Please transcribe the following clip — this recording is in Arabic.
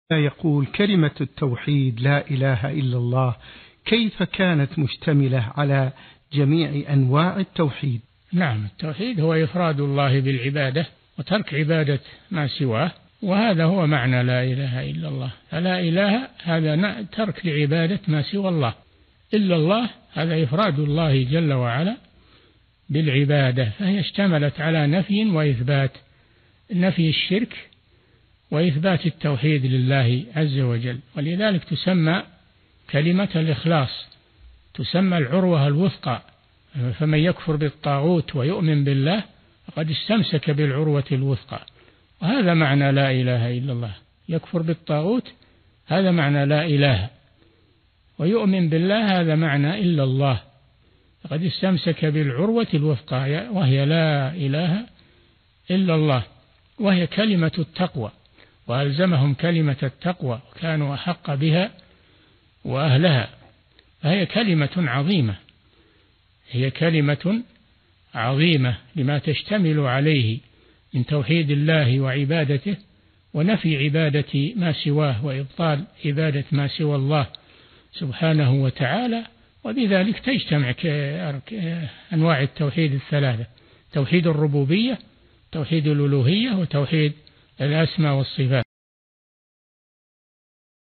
يقول كلمة التوحيد لا إله إلا الله كيف كانت مشتملة على جميع أنواع التوحيد؟ نعم، التوحيد هو إفراد الله بالعبادة وترك عبادة ما سواه، وهذا هو معنى لا إله إلا الله. فلا إله هذا ترك لعبادة ما سوى الله، إلا الله هذا إفراد الله جل وعلا بالعبادة، فهي اشتملت على نفي وإثبات، نفي الشرك وإثبات التوحيد لله عز وجل. ولذلك تسمى كلمة الإخلاص، تسمى العروة الوثقى. فمن يكفر بالطاغوت ويؤمن بالله فقد استمسك بالعروة الوثقى، وهذا معنى لا إله إلا الله. يكفر بالطاغوت هذا معنى لا إله، ويؤمن بالله هذا معنى إلا الله، فقد استمسك بالعروة الوثقى وهي لا إله إلا الله، وهي كلمة التقوى، وألزمهم كلمة التقوى وكانوا أحق بها وأهلها. فهي كلمة عظيمة، هي كلمة عظيمة لما تشتمل عليه من توحيد الله وعبادته ونفي عبادة ما سواه وإبطال عبادة ما سوى الله سبحانه وتعالى. وبذلك تجتمع أنواع التوحيد الثلاثة: توحيد الربوبية، توحيد الألوهية، وتوحيد الأسماء والصفات.